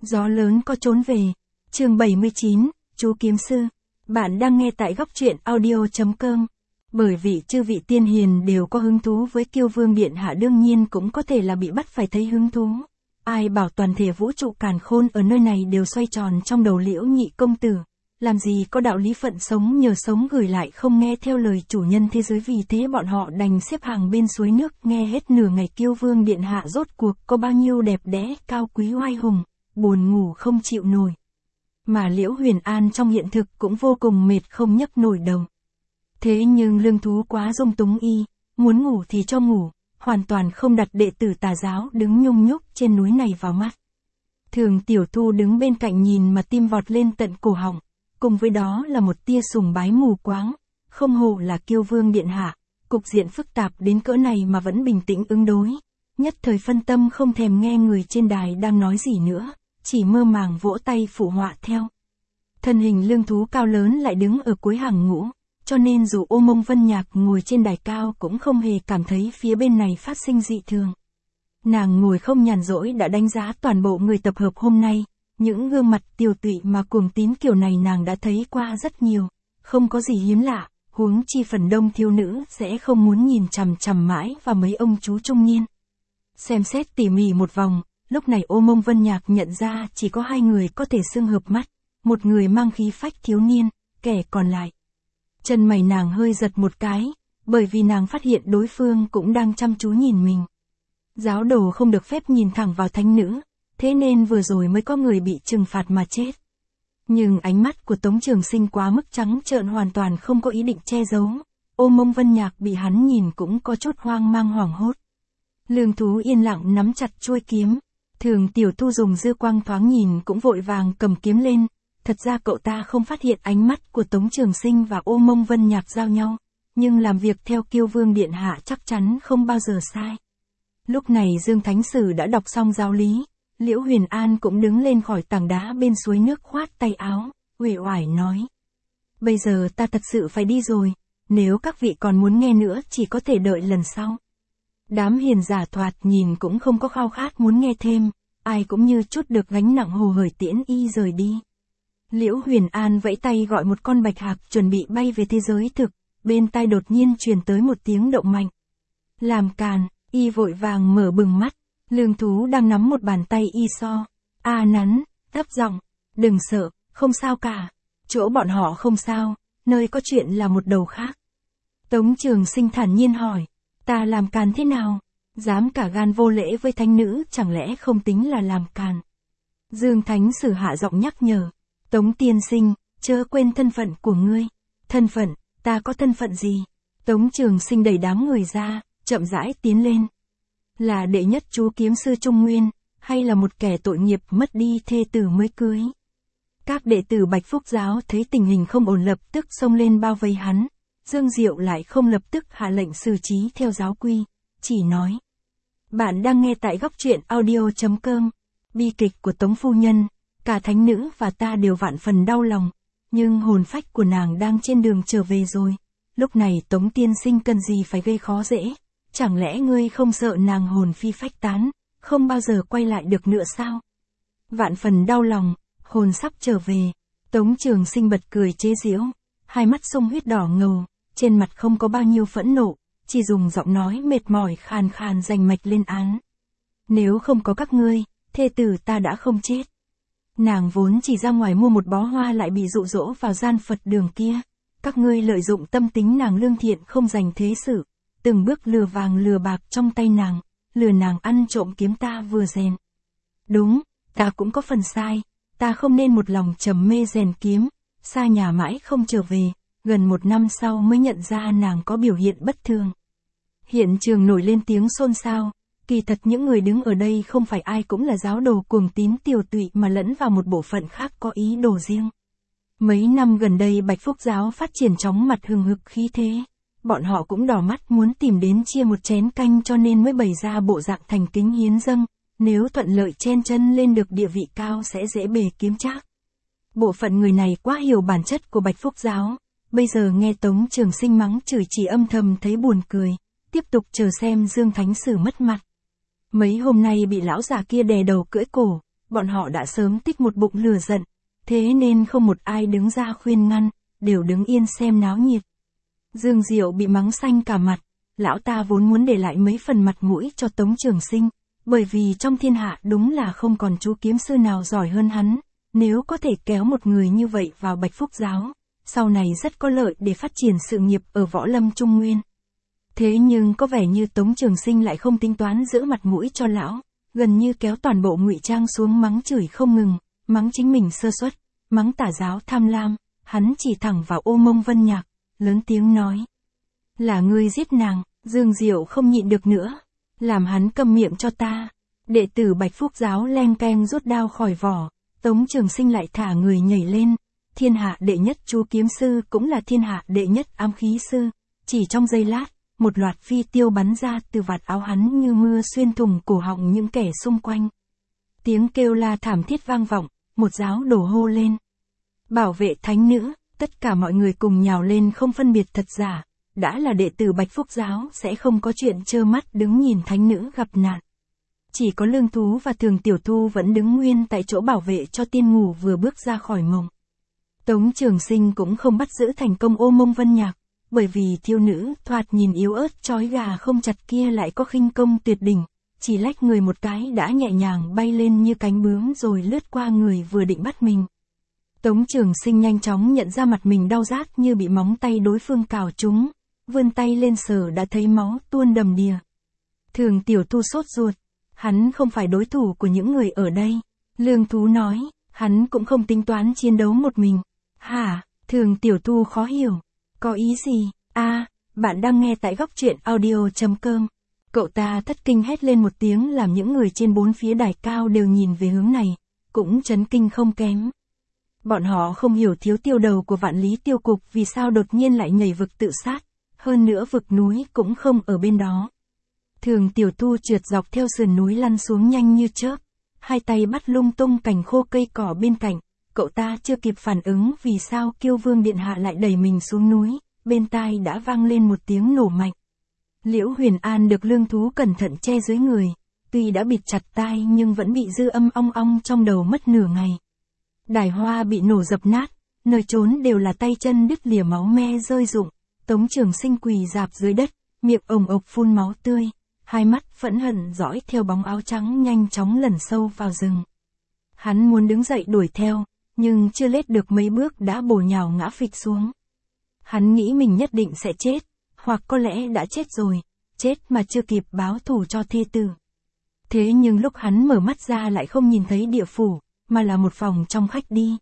Gió lớn có trốn về. Chương 79, chú kiếm sư. Bạn đang nghe tại góc truyện audio.com. Bởi vì chư vị tiên hiền đều có hứng thú với Kiêu Vương Điện Hạ, đương nhiên cũng có thể là bị bắt phải thấy hứng thú. Ai bảo toàn thể vũ trụ càn khôn ở nơi này đều xoay tròn trong đầu Liễu nhị công tử. Làm gì có đạo lý phận sống nhờ sống gửi lại không nghe theo lời chủ nhân thế giới, vì thế bọn họ đành xếp hàng bên suối nước nghe hết nửa ngày Kiêu Vương Điện Hạ rốt cuộc có bao nhiêu đẹp đẽ, cao quý oai hùng, buồn ngủ không chịu nổi. Mà Liễu Huyền An trong hiện thực cũng vô cùng mệt không nhấc nổi đầu. Thế nhưng lương thú quá dung túng y, muốn ngủ thì cho ngủ, hoàn toàn không đặt đệ tử tà giáo đứng nhung nhúc trên núi này vào mắt. Thường Tiểu Thu đứng bên cạnh nhìn mà tim vọt lên tận cổ họng, cùng với đó là một tia sùng bái mù quáng, không hổ là Kiêu Vương Điện Hạ, cục diện phức tạp đến cỡ này mà vẫn bình tĩnh ứng đối. Nhất thời phân tâm không thèm nghe người trên đài đang nói gì nữa, chỉ mơ màng vỗ tay phụ họa theo. Thân hình lương thú cao lớn lại đứng ở cuối hàng ngũ, cho nên dù Ô Mông Vân Nhạc ngồi trên đài cao cũng không hề cảm thấy phía bên này phát sinh dị thường. Nàng ngồi không nhàn rỗi đã đánh giá toàn bộ người tập hợp hôm nay, những gương mặt tiều tụy mà cuồng tín kiểu này nàng đã thấy qua rất nhiều, không có gì hiếm lạ, huống chi phần đông thiếu nữ sẽ không muốn nhìn chằm chằm mãi vào mấy ông chú trung niên. Xem xét tỉ mỉ một vòng, lúc này Ô Mông Vân Nhạc nhận ra chỉ có hai người có thể xưng hợp mắt, một người mang khí phách thiếu niên, kẻ còn lại. Chân mày nàng hơi giật một cái, bởi vì nàng phát hiện đối phương cũng đang chăm chú nhìn mình. Giáo đồ không được phép nhìn thẳng vào thánh nữ, thế nên vừa rồi mới có người bị trừng phạt mà chết. Nhưng ánh mắt của Tống Trường Sinh quá mức trắng trợn, hoàn toàn không có ý định che giấu. Ô Mông Vân Nhạc bị hắn nhìn cũng có chút hoang mang hoảng hốt. Lương thú yên lặng nắm chặt chuôi kiếm. Thường Tiểu Thu dùng dư quang thoáng nhìn cũng vội vàng cầm kiếm lên. Thật ra cậu ta không phát hiện ánh mắt của Tống Trường Sinh và Ô Mông Vân Nhạc giao nhau, nhưng làm việc theo Kiêu Vương Điện Hạ chắc chắn không bao giờ sai. Lúc này Dương Thánh Sử đã đọc xong giáo lý, Liễu Huyền An cũng đứng lên khỏi tảng đá bên suối nước khoát tay áo, uể oải nói. Bây giờ ta thật sự phải đi rồi, nếu các vị còn muốn nghe nữa chỉ có thể đợi lần sau. Đám hiền giả thoạt nhìn cũng không có khao khát muốn nghe thêm, ai cũng như chút được gánh nặng hồ hởi tiễn y rời đi. Liễu Huyền An vẫy tay gọi một con bạch hạc chuẩn bị bay về thế giới thực, bên tai đột nhiên truyền tới một tiếng động mạnh. Làm càn, y vội vàng mở bừng mắt, lương thú đang nắm một bàn tay y so. Nắn, thấp giọng, đừng sợ, không sao cả, chỗ bọn họ không sao, nơi có chuyện là một đầu khác. Tống Trường Sinh thản nhiên hỏi, ta làm càn thế nào? Dám cả gan vô lễ với thánh nữ, chẳng lẽ không tính là làm càn? Dương Thánh Sử hạ giọng nhắc nhở. Tống tiên sinh, chớ quên thân phận của ngươi. Thân phận, ta có thân phận gì? Tống Trường Sinh đẩy đám người ra, chậm rãi tiến lên. Là đệ nhất chú kiếm sư Trung Nguyên, hay là một kẻ tội nghiệp mất đi thê tử mới cưới? Các đệ tử Bạch Phúc Giáo thấy tình hình không ổn lập tức xông lên bao vây hắn. Dương Diệu lại không lập tức hạ lệnh xử trí theo giáo quy, chỉ nói. Bạn đang nghe tại góc truyện audio.com. Bi kịch của Tống Phu Nhân. Cả thánh nữ và ta đều vạn phần đau lòng, nhưng hồn phách của nàng đang trên đường trở về rồi. Lúc này Tống tiên sinh cần gì phải gây khó dễ, chẳng lẽ ngươi không sợ nàng hồn phi phách tán, không bao giờ quay lại được nữa sao? Vạn phần đau lòng, hồn sắp trở về. Tống Trường Sinh bật cười chế giễu, hai mắt sung huyết đỏ ngầu, trên mặt không có bao nhiêu phẫn nộ, chỉ dùng giọng nói mệt mỏi khàn khàn rành mạch lên án. Nếu không có các ngươi, thê tử ta đã không chết. Nàng vốn chỉ ra ngoài mua một bó hoa lại bị dụ dỗ vào gian Phật đường kia. Các ngươi lợi dụng tâm tính nàng lương thiện không dành thế sự, từng bước lừa vàng lừa bạc trong tay nàng, lừa nàng ăn trộm kiếm ta vừa rèn. Đúng, ta cũng có phần sai, ta không nên một lòng trầm mê rèn kiếm, xa nhà mãi không trở về, gần 1 năm sau mới nhận ra nàng có biểu hiện bất thường. Hiện trường nổi lên tiếng xôn xao. Kỳ thật những người đứng ở đây không phải ai cũng là giáo đồ cuồng tín tiều tụy mà lẫn vào một bộ phận khác có ý đồ riêng. Mấy năm gần đây Bạch Phúc Giáo phát triển chóng mặt hừng hực khí thế. Bọn họ cũng đỏ mắt muốn tìm đến chia một chén canh cho nên mới bày ra bộ dạng thành kính hiến dâng. Nếu thuận lợi chen chân lên được địa vị cao sẽ dễ bề kiếm trác. Bộ phận người này quá hiểu bản chất của Bạch Phúc Giáo. Bây giờ nghe Tống Trường Sinh mắng chửi chỉ âm thầm thấy buồn cười. Tiếp tục chờ xem Dương Thánh Sử mất mặt. Mấy hôm nay bị lão già kia đè đầu cưỡi cổ, bọn họ đã sớm tích một bụng lửa giận, thế nên không một ai đứng ra khuyên ngăn, đều đứng yên xem náo nhiệt. Dương Diệu bị mắng xanh cả mặt, lão ta vốn muốn để lại mấy phần mặt mũi cho Tống Trường Sinh, bởi vì trong thiên hạ đúng là không còn chú kiếm sư nào giỏi hơn hắn, nếu có thể kéo một người như vậy vào Bạch Phúc Giáo, sau này rất có lợi để phát triển sự nghiệp ở võ lâm Trung Nguyên. Thế nhưng có vẻ như Tống Trường Sinh lại không tính toán giữ mặt mũi cho lão, gần như kéo toàn bộ ngụy trang xuống mắng chửi không ngừng, mắng chính mình sơ suất, mắng tà giáo tham lam, hắn chỉ thẳng vào Ô Mông Vân Nhạc, lớn tiếng nói. Là ngươi giết nàng, Dương Diệu không nhịn được nữa, làm hắn câm miệng cho ta. Đệ tử Bạch Phúc Giáo len keng rút đao khỏi vỏ, Tống Trường Sinh lại thả người nhảy lên, thiên hạ đệ nhất chú kiếm sư cũng là thiên hạ đệ nhất ám khí sư, chỉ trong giây lát, một loạt phi tiêu bắn ra từ vạt áo hắn như mưa xuyên thủng cổ họng những kẻ xung quanh. Tiếng kêu la thảm thiết vang vọng, một giáo đổ hô lên. Bảo vệ thánh nữ, tất cả mọi người cùng nhào lên không phân biệt thật giả, đã là đệ tử Bạch Phúc Giáo sẽ không có chuyện trơ mắt đứng nhìn thánh nữ gặp nạn. Chỉ có Lương Thú và Thường Tiểu Thu vẫn đứng nguyên tại chỗ bảo vệ cho tiên ngủ vừa bước ra khỏi mộng. Tống Trường Sinh cũng không bắt giữ thành công Ô Mông Vân Nhạc, bởi vì thiếu nữ thoạt nhìn yếu ớt trói gà không chặt kia lại có khinh công tuyệt đỉnh, chỉ lách người một cái đã nhẹ nhàng bay lên như cánh bướm rồi lướt qua người vừa định bắt mình. Tống Trường Sinh nhanh chóng nhận ra mặt mình đau rát như bị móng tay đối phương cào trúng, vươn tay lên sờ đã thấy máu tuôn đầm đìa. Thường Tiểu Thu sốt ruột, hắn không phải đối thủ của những người ở đây. Lương Thú nói, hắn cũng không tính toán chiến đấu một mình. Hả? Thường Tiểu Thu khó hiểu. Có ý gì? Bạn đang nghe tại góc truyện audio.com. Cậu ta thất kinh hét lên một tiếng làm những người trên bốn phía đài cao đều nhìn về hướng này, cũng chấn kinh không kém. Bọn họ không hiểu Thiếu Tiêu đầu của Vạn Lý Tiêu Cục vì sao đột nhiên lại nhảy vực tự sát, hơn nữa vực núi cũng không ở bên đó. Thường Tiểu Thu trượt dọc theo sườn núi lăn xuống nhanh như chớp, hai tay bắt lung tung cành khô cây cỏ bên cạnh, cậu ta chưa kịp phản ứng vì sao Kiêu Vương điện hạ lại đẩy mình xuống núi, bên tai đã vang lên một tiếng nổ mạnh. Liễu Huyền An được Lương Thú cẩn thận che dưới người, tuy đã bịt chặt tai nhưng vẫn bị dư âm ong ong trong đầu mất nửa ngày. Đài hoa bị nổ dập nát, nơi trốn đều là tay chân đứt lìa máu me rơi rụng, Tống Trường Sinh quỳ rạp dưới đất, miệng ồng ộc phun máu tươi, hai mắt phẫn hận dõi theo bóng áo trắng nhanh chóng lẩn sâu vào rừng. Hắn muốn đứng dậy đuổi theo, nhưng chưa lết được mấy bước đã bổ nhào ngã phịch xuống. Hắn nghĩ mình nhất định sẽ chết, hoặc có lẽ đã chết rồi, chết mà chưa kịp báo thù cho thê tử. Thế nhưng lúc hắn mở mắt ra lại không nhìn thấy địa phủ, mà là một phòng trong khách đi.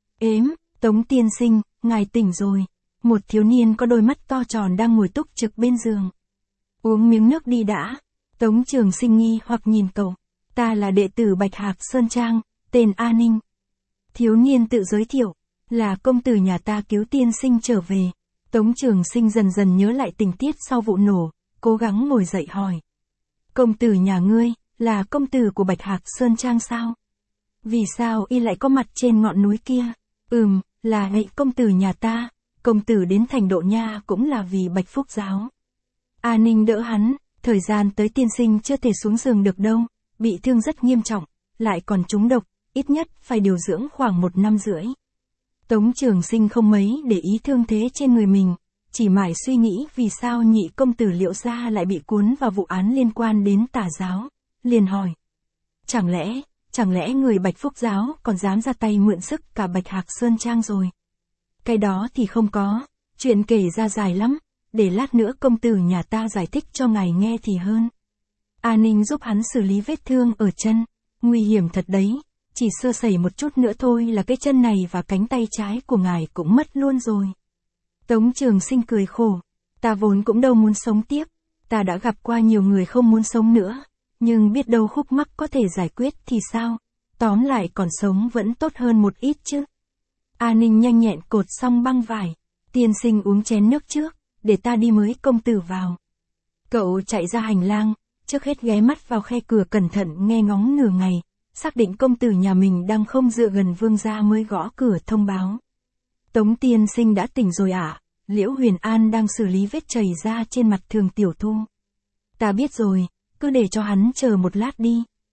Tống tiên sinh, ngài tỉnh rồi. Một thiếu niên có đôi mắt to tròn đang ngồi túc trực bên giường. Uống miếng nước đi đã. Tống Trường Sinh nghi hoặc nhìn cậu. Ta là đệ tử Bạch Hạc Sơn Trang, tên A Ninh. Thiếu niên tự giới thiệu, là công tử nhà ta cứu tiên sinh trở về. Tống Trường Sinh dần dần nhớ lại tình tiết sau vụ nổ, cố gắng ngồi dậy hỏi. Công tử nhà ngươi, là công tử của Bạch Hạc Sơn Trang sao? Vì sao y lại có mặt trên ngọn núi kia? Là lệnh công tử nhà ta, công tử đến thành Độ Nha cũng là vì Bạch Phúc Giáo. A Ninh đỡ hắn, thời gian tới tiên sinh chưa thể xuống giường được đâu, bị thương rất nghiêm trọng, lại còn trúng độc, ít nhất phải điều dưỡng khoảng 1 năm rưỡi. Tống Trường Sinh không mấy để ý thương thế trên người mình, chỉ mãi suy nghĩ vì sao nhị công tử Liễu gia lại bị cuốn vào vụ án liên quan đến tà giáo, liền hỏi. Chẳng lẽ người Bạch Phúc Giáo còn dám ra tay mượn sức cả Bạch Hạc Sơn Trang rồi? Cái đó thì không có, chuyện kể ra dài lắm, để lát nữa công tử nhà ta giải thích cho ngài nghe thì hơn. A Ninh giúp hắn xử lý vết thương ở chân, nguy hiểm thật đấy, chỉ sơ sẩy một chút nữa thôi là cái chân này và cánh tay trái của ngài cũng mất luôn rồi. Tống Trường Sinh cười khổ, ta vốn cũng đâu muốn sống tiếp, ta đã gặp qua nhiều người không muốn sống nữa, nhưng biết đâu khúc mắc có thể giải quyết thì sao, tóm lại còn sống vẫn tốt hơn một ít chứ. A Ninh nhanh nhẹn cột xong băng vải, tiên sinh uống chén nước trước, để ta đi mới công tử vào. Cậu chạy ra hành lang, trước hết ghé mắt vào khe cửa cẩn thận nghe ngóng nửa ngày, xác định công tử nhà mình đang không dựa gần Vương gia mới gõ cửa thông báo. Tống tiên sinh đã tỉnh rồi ạ, Liễu Huyền An đang xử lý vết chảy ra trên mặt Thường Tiểu Thu. Ta biết rồi, cứ để cho hắn chờ một lát đi.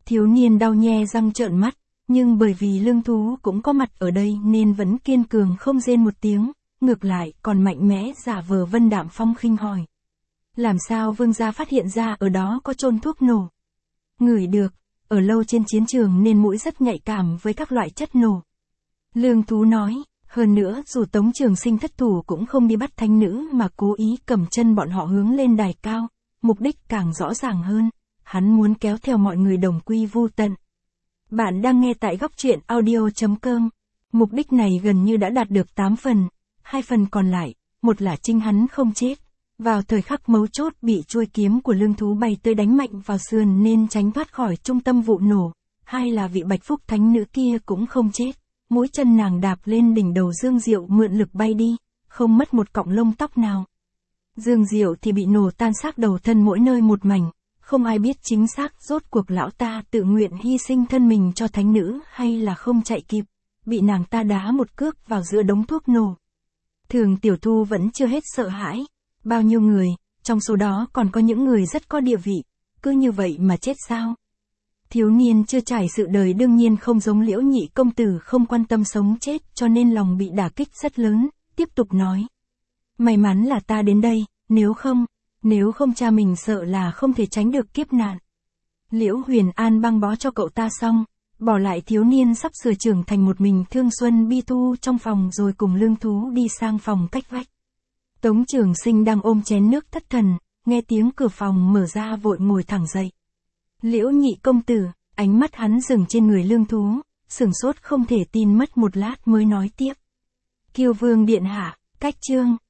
Thiếu niên đau nhe răng trợn mắt, nhưng bởi vì lương thú cũng có mặt ở đây nên vẫn kiên cường không rên một tiếng, ngược lại còn mạnh mẽ giả vờ vân đạm phong khinh hỏi. Làm sao vương gia phát hiện ra ở đó có chôn thuốc nổ? Ngửi được, ở lâu trên chiến trường nên mũi rất nhạy cảm với các loại chất nổ. Lương thú nói, hơn nữa dù Tống Trường Sinh thất thủ cũng không đi bắt thánh nữ mà cố ý cầm chân bọn họ hướng lên đài cao, mục đích càng rõ ràng hơn, hắn muốn kéo theo mọi người đồng quy vu tận. Bạn đang nghe tại góc truyện audio.com. Mục đích này gần như đã đạt được 8 phần, 2 phần còn lại, một là Trinh hắn không chết, vào thời khắc mấu chốt bị chuôi kiếm của lương thú bay tới đánh mạnh vào sườn nên tránh thoát khỏi trung tâm vụ nổ, hai là vị Bạch Phúc thánh nữ kia cũng không chết, mũi chân nàng đạp lên đỉnh đầu Dương Diệu mượn lực bay đi, không mất một cọng lông tóc nào. Dương Diệu thì bị nổ tan xác đầu thân mỗi nơi một mảnh, không ai biết chính xác rốt cuộc lão ta tự nguyện hy sinh thân mình cho thánh nữ hay là không chạy kịp, bị nàng ta đá một cước vào giữa đống thuốc nổ. Thường Tiểu Thu vẫn chưa hết sợ hãi, bao nhiêu người, trong số đó còn có những người rất có địa vị, cứ như vậy mà chết sao? Thiếu niên chưa trải sự đời đương nhiên không giống Liễu Nhị công tử không quan tâm sống chết cho nên lòng bị đả kích rất lớn, tiếp tục nói. May mắn là ta đến đây, nếu không cha mình sợ là không thể tránh được kiếp nạn. Liễu Huyền An băng bó cho cậu ta xong, bỏ lại thiếu niên sắp sửa trưởng thành một mình thương xuân bi thu trong phòng rồi cùng lương thú đi sang phòng cách vách. Tống Trường Sinh đang ôm chén nước thất thần, nghe tiếng cửa phòng mở ra vội ngồi thẳng dậy. Liễu Nhị công tử, ánh mắt hắn dừng trên người lương thú, sửng sốt không thể tin mất một lát mới nói tiếp. Kiêu Vương điện hạ, cách chương.